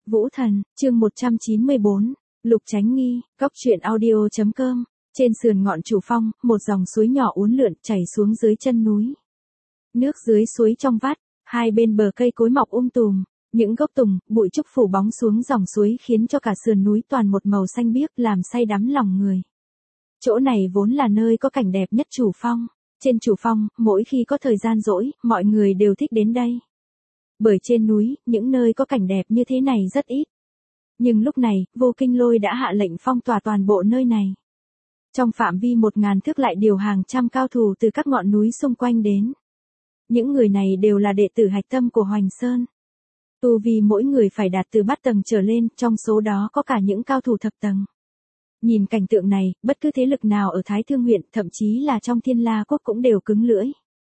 Vũ Thần, chương 194, Lục Chánh Nghi, Cóc truyện audio.com. Trên sườn ngọn Chủ Phong, một dòng suối nhỏ uốn lượn chảy xuống dưới chân núi. Nước dưới suối trong vắt, hai bên bờ cây cối mọc tùm, những gốc tùng, bụi trúc phủ bóng xuống dòng suối khiến cho cả sườn núi toàn một màu xanh biếc làm say đắm lòng người. Chỗ này vốn là nơi có cảnh đẹp nhất Chủ Phong. Trên Chủ Phong, mỗi khi có thời gian rỗi, mọi người đều thích đến đây. Bởi trên núi, những nơi có cảnh đẹp như thế này rất ít. Nhưng lúc này, Vô Kinh Lôi đã hạ lệnh phong tỏa toàn bộ nơi này. Trong phạm vi 1000 thước lại điều hàng trăm cao thủ từ các ngọn núi xung quanh đến. Những người này đều là đệ tử hạch tâm của Hoành Sơn. Tu vi mỗi người phải đạt từ bát tầng trở lên, trong số đó có cả những cao thủ thập tầng. Nhìn cảnh tượng này, bất cứ thế lực nào ở Thái Thương huyện, thậm chí là trong Thiên La Quốc cũng đều cứng lưỡi.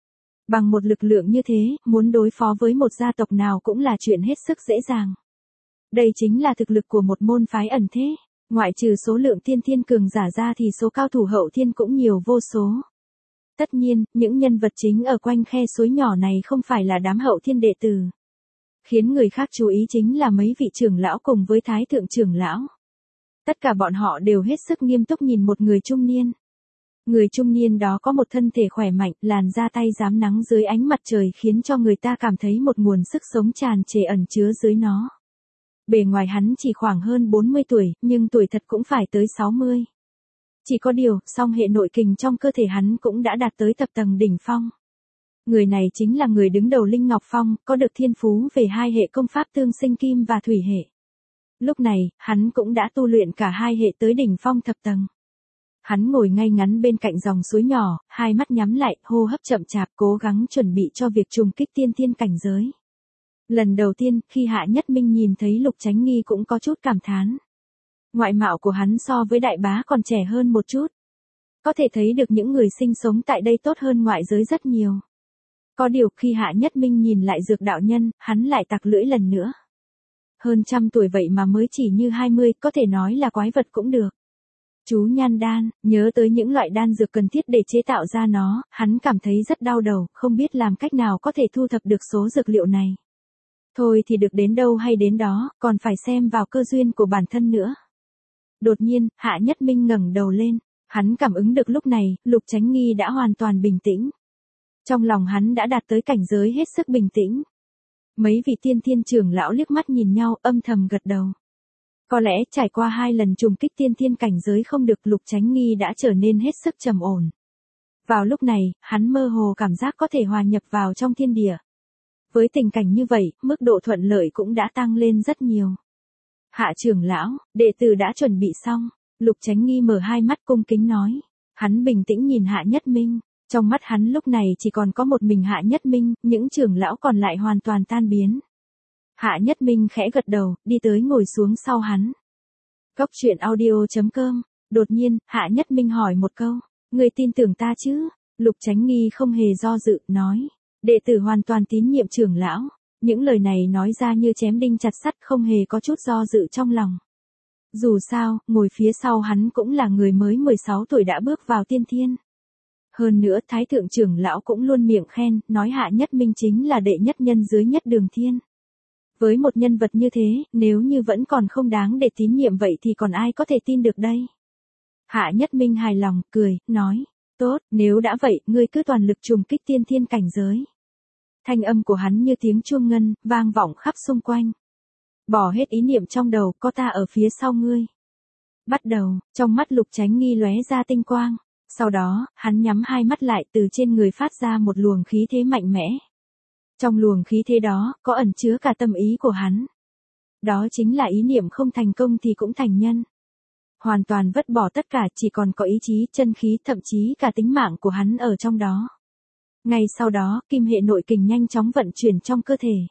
Bằng một lực lượng như thế, muốn đối phó với một gia tộc nào cũng là chuyện hết sức dễ dàng. Đây chính là thực lực của một môn phái ẩn thế. Ngoại trừ số lượng thiên cường giả ra thì số cao thủ hậu thiên cũng nhiều vô số. Tất nhiên, những nhân vật chính ở quanh khe suối nhỏ này không phải là đám hậu thiên đệ tử. Khiến người khác chú ý chính là mấy vị trưởng lão cùng với thái thượng trưởng lão. Tất cả bọn họ đều hết sức nghiêm túc nhìn một người trung niên. Người trung niên đó có một thân thể khỏe mạnh, làn da tay rám nắng dưới ánh mặt trời khiến cho người ta cảm thấy một nguồn sức sống tràn trề ẩn chứa dưới nó. Bề ngoài hắn chỉ khoảng hơn 40 tuổi, nhưng tuổi thật cũng phải tới 60. Chỉ có điều, song hệ nội kình trong cơ thể hắn cũng đã đạt tới thập tầng đỉnh phong. Người này chính là người đứng đầu Linh Ngọc Phong, có được thiên phú về hai hệ công pháp tương sinh kim và thủy hệ. Lúc này, hắn cũng đã tu luyện cả hai hệ tới đỉnh phong thập tầng. Hắn ngồi ngay ngắn bên cạnh dòng suối nhỏ, hai mắt nhắm lại, hô hấp chậm chạp, cố gắng chuẩn bị cho việc trùng kích tiên cảnh giới. Lần đầu tiên, khi Hạ Nhất Minh nhìn thấy Lục Chánh Nghi cũng có chút cảm thán. Ngoại mạo của hắn so với đại bá còn trẻ hơn một chút. Có thể thấy được những người sinh sống tại đây tốt hơn ngoại giới rất nhiều. Có điều khi Hạ Nhất Minh nhìn lại Dược đạo nhân, hắn lại tặc lưỡi lần nữa. Hơn trăm tuổi vậy mà mới chỉ như 20, có thể nói là quái vật cũng được. Chú nhan đan, nhớ tới những loại đan dược cần thiết để chế tạo ra nó, hắn cảm thấy rất đau đầu, không biết làm cách nào có thể thu thập được số dược liệu này. Thôi thì được đến đâu hay đến đó, còn phải xem vào cơ duyên của bản thân nữa. Đột nhiên, Hạ Nhất Minh ngẩng đầu lên, hắn cảm ứng được lúc này, Lục Chánh Nghi đã hoàn toàn bình tĩnh. Trong lòng hắn đã đạt tới cảnh giới hết sức bình tĩnh. Mấy vị thiên trưởng lão liếc mắt nhìn nhau, âm thầm gật đầu. Có lẽ trải qua 2 lần trùng kích thiên cảnh giới không được, Lục Chánh Nghi đã trở nên hết sức trầm ổn. Vào lúc này, hắn mơ hồ cảm giác có thể hòa nhập vào trong thiên địa. Với tình cảnh như vậy, mức độ thuận lợi cũng đã tăng lên rất nhiều. Hạ trưởng lão, đệ tử đã chuẩn bị xong. Lục Chánh Nghi mở hai mắt cung kính nói. Hắn bình tĩnh nhìn Hạ Nhất Minh. Trong mắt hắn lúc này chỉ còn có một mình Hạ Nhất Minh, những trưởng lão còn lại hoàn toàn tan biến. Hạ Nhất Minh khẽ gật đầu, đi tới ngồi xuống sau hắn. Cóc truyện audio.com. Đột nhiên, Hạ Nhất Minh hỏi một câu. Người tin tưởng ta chứ? Lục Chánh Nghi không hề do dự, nói. Đệ tử hoàn toàn tín nhiệm trưởng lão. Những lời này nói ra như chém đinh chặt sắt, không hề có chút do dự trong lòng. Dù sao, ngồi phía sau hắn cũng là người mới 16 tuổi đã bước vào tiên thiên. Hơn nữa, Thái thượng trưởng lão cũng luôn miệng khen, nói Hạ Nhất Minh chính là đệ nhất nhân dưới nhất đường thiên. Với một nhân vật như thế, nếu như vẫn còn không đáng để tín nhiệm vậy thì còn ai có thể tin được đây? Hạ Nhất Minh hài lòng, cười, nói. Tốt, nếu đã vậy, ngươi cứ toàn lực trùng kích thiên cảnh giới. Thanh âm của hắn như tiếng chuông ngân, vang vọng khắp xung quanh. Bỏ hết ý niệm trong đầu, có ta ở phía sau ngươi. Bắt đầu, trong mắt Lục Chánh Nghi lóe ra tinh quang. Sau đó, hắn nhắm hai mắt lại, từ trên người phát ra một luồng khí thế mạnh mẽ. Trong luồng khí thế đó, có ẩn chứa cả tâm ý của hắn. Đó chính là ý niệm không thành công thì cũng thành nhân. Hoàn toàn vứt bỏ tất cả, chỉ còn có ý chí, chân khí, thậm chí cả tính mạng của hắn ở trong đó. Ngay sau đó, kim hệ nội kình nhanh chóng vận chuyển trong cơ thể.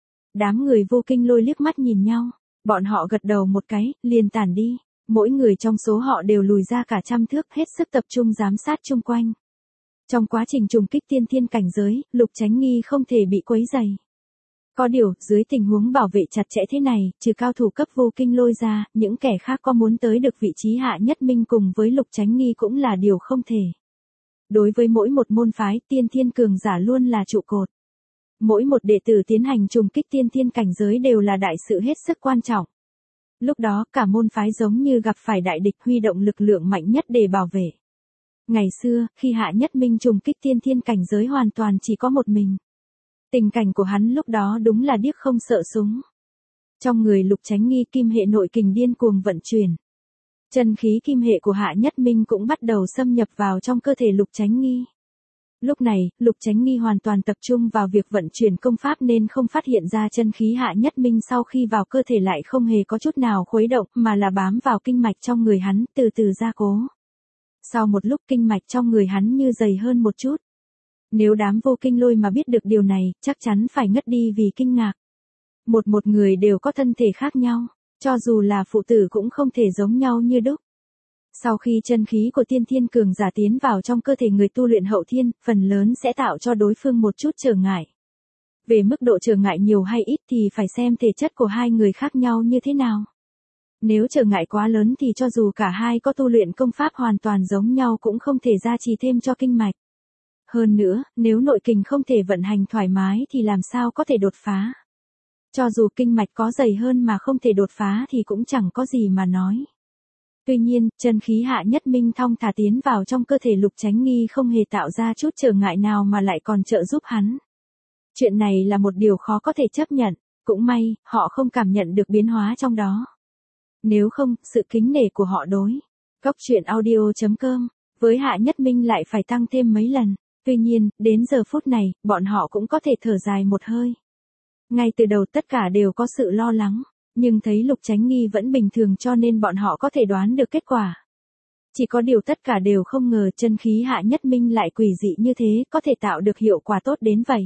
Đám người Vô Kinh Lôi liếc mắt nhìn nhau, bọn họ gật đầu một cái, liền tản đi. Mỗi người trong số họ đều lùi ra cả trăm thước, hết sức tập trung giám sát chung quanh. Trong quá trình trùng kích thiên cảnh giới, Lục Chánh Nghi không thể bị quấy rầy. Có điều, dưới tình huống bảo vệ chặt chẽ thế này, trừ cao thủ cấp Vô Kinh Lôi ra, những kẻ khác có muốn tới được vị trí Hạ Nhất Minh cùng với Lục Chánh Nghi cũng là điều không thể. Đối với mỗi một môn phái, thiên cường giả luôn là trụ cột. Mỗi một đệ tử tiến hành trùng kích tiên thiên cảnh giới đều là đại sự hết sức quan trọng. Lúc đó cả môn phái giống như gặp phải đại địch, huy động lực lượng mạnh nhất để bảo vệ. Ngày xưa, khi Hạ Nhất Minh trùng kích tiên thiên cảnh giới hoàn toàn chỉ có một mình. Tình cảnh của hắn lúc đó đúng là điếc không sợ súng. Trong người Lục Chánh Nghi kim hệ nội kình điên cuồng vận chuyển. Chân khí kim hệ của Hạ Nhất Minh cũng bắt đầu xâm nhập vào trong cơ thể Lục Chánh Nghi. Lúc này, Lục Chánh Nghi hoàn toàn tập trung vào việc vận chuyển công pháp nên không phát hiện ra chân khí Hạ Nhất Minh sau khi vào cơ thể lại không hề có chút nào khuấy động mà là bám vào kinh mạch trong người hắn, từ từ gia cố. Sau một lúc kinh mạch trong người hắn như dày hơn một chút. Nếu đám vô kinh lôi mà biết được điều này, chắc chắn phải ngất đi vì kinh ngạc. Một người đều có thân thể khác nhau, cho dù là phụ tử cũng không thể giống nhau như đúc. Sau khi chân khí của tiên thiên cường giả tiến vào trong cơ thể người tu luyện hậu thiên, phần lớn sẽ tạo cho đối phương một chút trở ngại. Về mức độ trở ngại nhiều hay ít thì phải xem thể chất của hai người khác nhau như thế nào. Nếu trở ngại quá lớn thì cho dù cả hai có tu luyện công pháp hoàn toàn giống nhau cũng không thể gia trì thêm cho kinh mạch. Hơn nữa, nếu nội kình không thể vận hành thoải mái thì làm sao có thể đột phá. Cho dù kinh mạch có dày hơn mà không thể đột phá thì cũng chẳng có gì mà nói. Tuy nhiên, chân khí Hạ Nhất Minh thong thả tiến vào trong cơ thể Lục Chánh Nghi không hề tạo ra chút trở ngại nào mà lại còn trợ giúp hắn. Chuyện này là một điều khó có thể chấp nhận, cũng may, họ không cảm nhận được biến hóa trong đó. Nếu không, sự kính nể của họ đối Cóc Truyện Audio.com với Hạ Nhất Minh lại phải tăng thêm mấy lần. Tuy nhiên, đến giờ phút này, bọn họ cũng có thể thở dài một hơi. Ngay từ đầu tất cả đều có sự lo lắng, nhưng thấy Lục Chánh Nghi vẫn bình thường cho nên bọn họ có thể đoán được kết quả. Chỉ có điều tất cả đều không ngờ chân khí Hạ Nhất Minh lại quỷ dị như thế, có thể tạo được hiệu quả tốt đến vậy.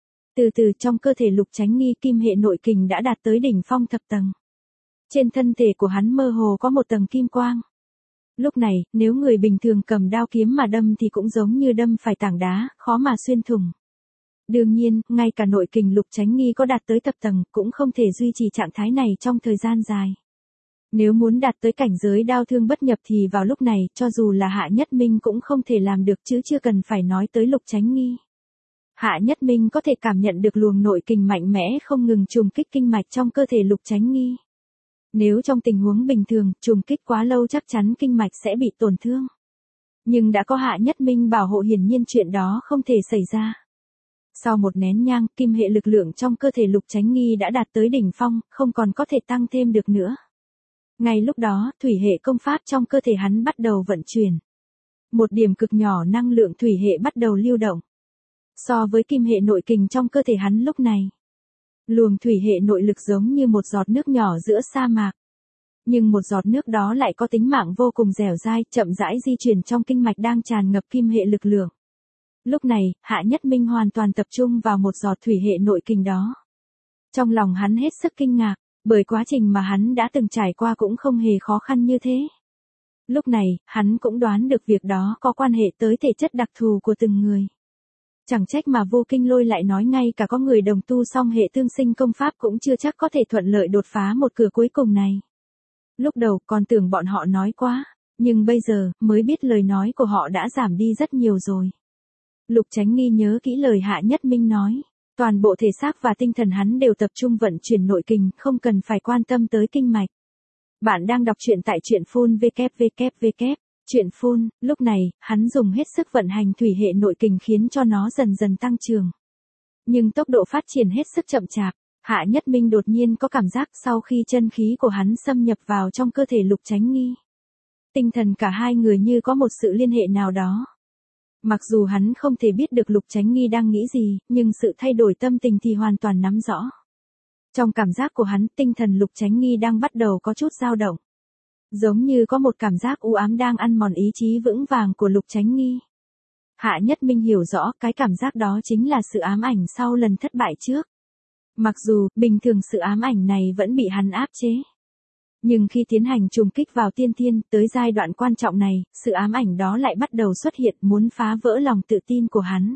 Từ từ trong cơ thể Lục Chánh Nghi kim hệ nội kình đã đạt tới đỉnh phong thập tầng. Trên thân thể của hắn mơ hồ có một tầng kim quang. Lúc này, nếu người bình thường cầm đao kiếm mà đâm thì cũng giống như đâm phải tảng đá, khó mà xuyên thủng. Đương nhiên, ngay cả nội kình Lục Chánh Nghi có đạt tới thập tầng, cũng không thể duy trì trạng thái này trong thời gian dài. Nếu muốn đạt tới cảnh giới đao thương bất nhập thì vào lúc này, cho dù là Hạ Nhất Minh cũng không thể làm được chứ chưa cần phải nói tới Lục Chánh Nghi. Hạ Nhất Minh có thể cảm nhận được luồng nội kình mạnh mẽ không ngừng trùng kích kinh mạch trong cơ thể Lục Chánh Nghi. Nếu trong tình huống bình thường, trùng kích quá lâu chắc chắn kinh mạch sẽ bị tổn thương. Nhưng đã có Hạ Nhất Minh bảo hộ hiển nhiên chuyện đó không thể xảy ra. Sau một nén nhang, kim hệ lực lượng trong cơ thể Lục Chánh Nghi đã đạt tới đỉnh phong, không còn có thể tăng thêm được nữa. Ngay lúc đó, thủy hệ công pháp trong cơ thể hắn bắt đầu vận chuyển. Một điểm cực nhỏ năng lượng thủy hệ bắt đầu lưu động. So với kim hệ nội kình trong cơ thể hắn lúc này, luồng thủy hệ nội lực giống như một giọt nước nhỏ giữa sa mạc. Nhưng một giọt nước đó lại có tính mạng vô cùng dẻo dai, chậm rãi di chuyển trong kinh mạch đang tràn ngập kim hệ lực lượng. Lúc này, Hạ Nhất Minh hoàn toàn tập trung vào một giọt thủy hệ nội kình đó. Trong lòng hắn hết sức kinh ngạc, bởi quá trình mà hắn đã từng trải qua cũng không hề khó khăn như thế. Lúc này, hắn cũng đoán được việc đó có quan hệ tới thể chất đặc thù của từng người. Chẳng trách mà Vô Kinh Lôi lại nói ngay cả có người đồng tu song hệ tương sinh công pháp cũng chưa chắc có thể thuận lợi đột phá một cửa cuối cùng này. Lúc đầu còn tưởng bọn họ nói quá, nhưng bây giờ mới biết lời nói của họ đã giảm đi rất nhiều rồi. Lục Chánh Nghi nhớ kỹ lời Hạ Nhất Minh nói, toàn bộ thể xác và tinh thần hắn đều tập trung vận chuyển nội kình, không cần phải quan tâm tới kinh mạch. Bạn đang đọc truyện tại truyện phun www. Truyện phun, lúc này, hắn dùng hết sức vận hành thủy hệ nội kình khiến cho nó dần dần tăng trưởng. Nhưng tốc độ phát triển hết sức chậm chạp, Hạ Nhất Minh đột nhiên có cảm giác sau khi chân khí của hắn xâm nhập vào trong cơ thể Lục Chánh Nghi. Tinh thần cả hai người như có một sự liên hệ nào đó. Mặc dù hắn không thể biết được Lục Chánh Nghi đang nghĩ gì, nhưng sự thay đổi tâm tình thì hoàn toàn nắm rõ. Trong cảm giác của hắn, tinh thần Lục Chánh Nghi đang bắt đầu có chút dao động. Giống như có một cảm giác u ám đang ăn mòn ý chí vững vàng của Lục Chánh Nghi. Hạ Nhất Minh hiểu rõ cái cảm giác đó chính là sự ám ảnh sau lần thất bại trước. Mặc dù, bình thường sự ám ảnh này vẫn bị hắn áp chế. Nhưng khi tiến hành trùng kích vào tiên thiên, tới giai đoạn quan trọng này, sự ám ảnh đó lại bắt đầu xuất hiện muốn phá vỡ lòng tự tin của hắn.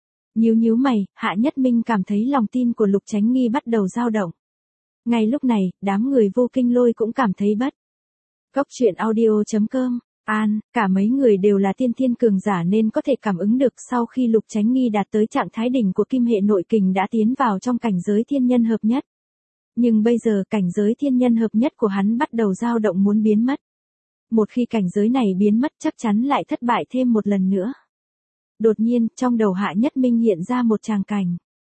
Nhíu mày, Hạ Nhất Minh cảm thấy lòng tin của Lục Chánh Nghi bắt đầu dao động. Ngay lúc này, đám người Vô Kinh Lôi cũng cảm thấy bất. Cóc Truyện Audio.com Cả mấy người đều là tiên thiên cường giả nên có thể cảm ứng được sau khi Lục Chánh Nghi đạt tới trạng thái đỉnh của kim hệ nội kình đã tiến vào trong cảnh giới thiên nhân hợp nhất. Nhưng bây giờ cảnh giới thiên nhân hợp nhất của hắn bắt đầu dao động muốn biến mất. Một khi cảnh giới này biến mất chắc chắn lại thất bại thêm một lần nữa. Đột nhiên, trong đầu Hạ Nhất Minh hiện ra một tràng cảnh.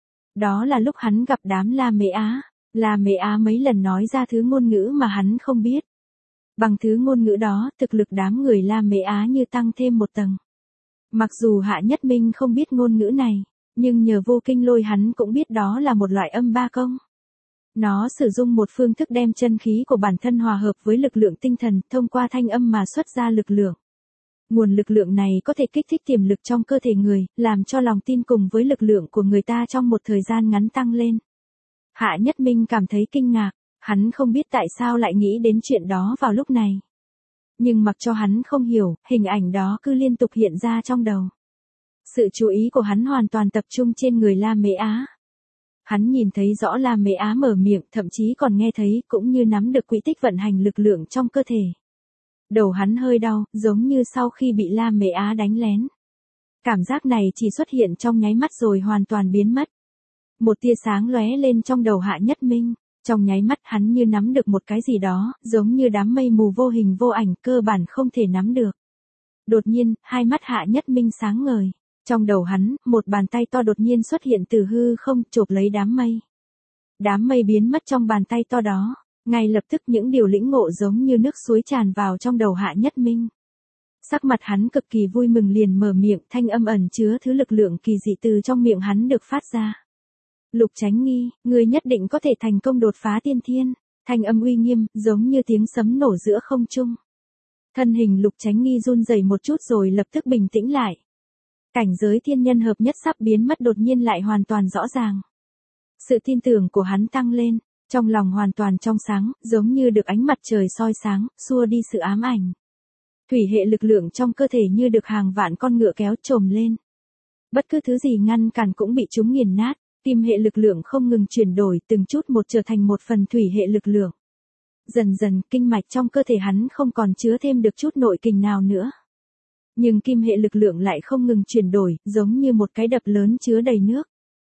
Đó là lúc hắn gặp đám La Mễ Á. La Mễ Á mấy lần nói ra thứ ngôn ngữ mà hắn không biết. Bằng thứ ngôn ngữ đó, thực lực đám người La Mễ Á như tăng thêm một tầng. Mặc dù Hạ Nhất Minh không biết ngôn ngữ này, nhưng nhờ vô kinh lôi hắn cũng biết đó là một loại âm ba công. Nó sử dụng một phương thức đem chân khí của bản thân hòa hợp với lực lượng tinh thần, thông qua thanh âm mà xuất ra lực lượng. Nguồn lực lượng này có thể kích thích tiềm lực trong cơ thể người, làm cho lòng tin cùng với lực lượng của người ta trong một thời gian ngắn tăng lên. Hạ Nhất Minh cảm thấy kinh ngạc, hắn không biết tại sao lại nghĩ đến chuyện đó vào lúc này. Nhưng mặc cho hắn không hiểu, hình ảnh đó cứ liên tục hiện ra trong đầu. Sự chú ý của hắn hoàn toàn tập trung trên người La Mễ Á. Hắn nhìn thấy rõ La Mễ Á mở miệng, thậm chí còn nghe thấy cũng như nắm được quỹ tích vận hành lực lượng trong cơ thể. Đầu hắn hơi đau, giống như sau khi bị La Mễ Á đánh lén. Cảm giác này chỉ xuất hiện trong nháy mắt rồi hoàn toàn biến mất. Một tia sáng lóe lên trong đầu Hạ Nhất Minh, trong nháy mắt hắn như nắm được một cái gì đó, giống như đám mây mù vô hình vô ảnh cơ bản không thể nắm được. Đột nhiên, hai mắt Hạ Nhất Minh sáng ngời. Trong đầu hắn, một bàn tay to đột nhiên xuất hiện từ hư không, chộp lấy đám mây. Đám mây biến mất trong bàn tay to đó, ngay lập tức những điều lĩnh ngộ giống như nước suối tràn vào trong đầu Hạ Nhất Minh. Sắc mặt hắn cực kỳ vui mừng liền mở miệng, thanh âm ẩn chứa thứ lực lượng kỳ dị từ trong miệng hắn được phát ra. Lục Chánh Nghi, ngươi nhất định có thể thành công đột phá tiên thiên, thanh âm uy nghiêm, giống như tiếng sấm nổ giữa không trung. Thân hình Lục Chánh Nghi run rẩy một chút rồi lập tức bình tĩnh lại. Cảnh giới thiên nhân hợp nhất sắp biến mất đột nhiên lại hoàn toàn rõ ràng. Sự tin tưởng của hắn tăng lên, trong lòng hoàn toàn trong sáng, giống như được ánh mặt trời soi sáng, xua đi sự ám ảnh. Thủy hệ lực lượng trong cơ thể như được hàng vạn con ngựa kéo trồm lên. Bất cứ thứ gì ngăn cản cũng bị chúng nghiền nát, tim hệ lực lượng không ngừng chuyển đổi từng chút một trở thành một phần thủy hệ lực lượng. Dần dần, kinh mạch trong cơ thể hắn không còn chứa thêm được chút nội kình nào nữa. Nhưng kim hệ lực lượng lại không ngừng chuyển đổi, giống như một cái đập lớn chứa đầy nước.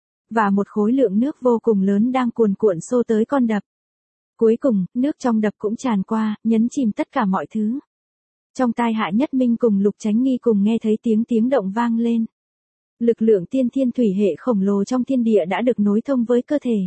Và một khối lượng nước vô cùng lớn đang cuồn cuộn xô tới con đập. Cuối cùng, nước trong đập cũng tràn qua, nhấn chìm tất cả mọi thứ. Trong tai Hạ Nhất Minh cùng Lục Chánh Nghi cùng nghe thấy tiếng động vang lên. Lực lượng tiên thiên thủy hệ khổng lồ trong thiên địa đã được nối thông với cơ thể.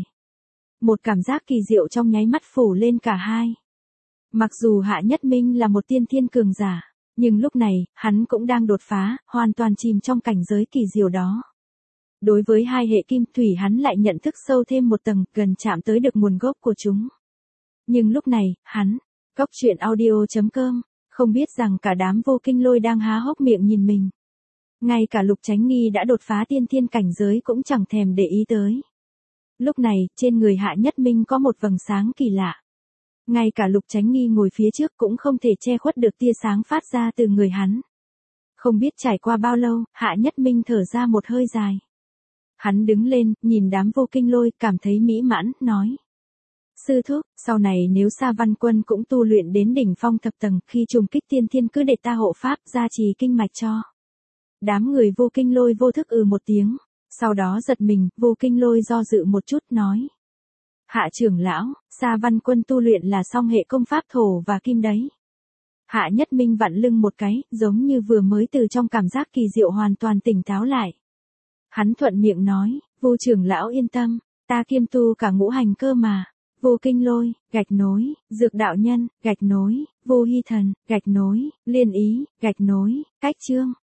Một cảm giác kỳ diệu trong nháy mắt phủ lên cả hai. Mặc dù Hạ Nhất Minh là một tiên thiên cường giả, nhưng lúc này, hắn cũng đang đột phá, hoàn toàn chìm trong cảnh giới kỳ diệu đó. Đối với hai hệ kim thủy hắn lại nhận thức sâu thêm một tầng, gần chạm tới được nguồn gốc của chúng. Nhưng lúc này, Cóc truyện audio.com, không biết rằng cả đám vô kinh lôi đang há hốc miệng nhìn mình. Ngay cả Lục Chánh Nghi đã đột phá tiên thiên cảnh giới cũng chẳng thèm để ý tới. Lúc này, trên người Hạ Nhất Minh có một vầng sáng kỳ lạ. Ngay cả Lục Chánh Nghi ngồi phía trước cũng không thể che khuất được tia sáng phát ra từ người hắn. Không biết trải qua bao lâu, Hạ Nhất Minh thở ra một hơi dài. Hắn đứng lên, nhìn đám vô kinh lôi, cảm thấy mỹ mãn, nói. Sư thúc, sau này nếu Sa Văn Quân cũng tu luyện đến đỉnh phong thập tầng, khi trùng kích tiên thiên cứ để ta hộ pháp, gia trì kinh mạch cho. Đám người vô kinh lôi vô thức một tiếng, sau đó giật mình, vô kinh lôi do dự một chút, nói. Hạ trưởng lão, Sa Văn Quân tu luyện là song hệ công pháp thổ và kim đấy. Hạ Nhất Minh vặn lưng một cái, giống như vừa mới từ trong cảm giác kỳ diệu hoàn toàn tỉnh táo lại. Hắn thuận miệng nói, vô trưởng lão yên tâm, ta kiêm tu cả ngũ hành cơ mà. Vô kinh lôi, gạch nối, dược đạo nhân, gạch nối, vô hy thần, gạch nối, liên ý, gạch nối, cách chương.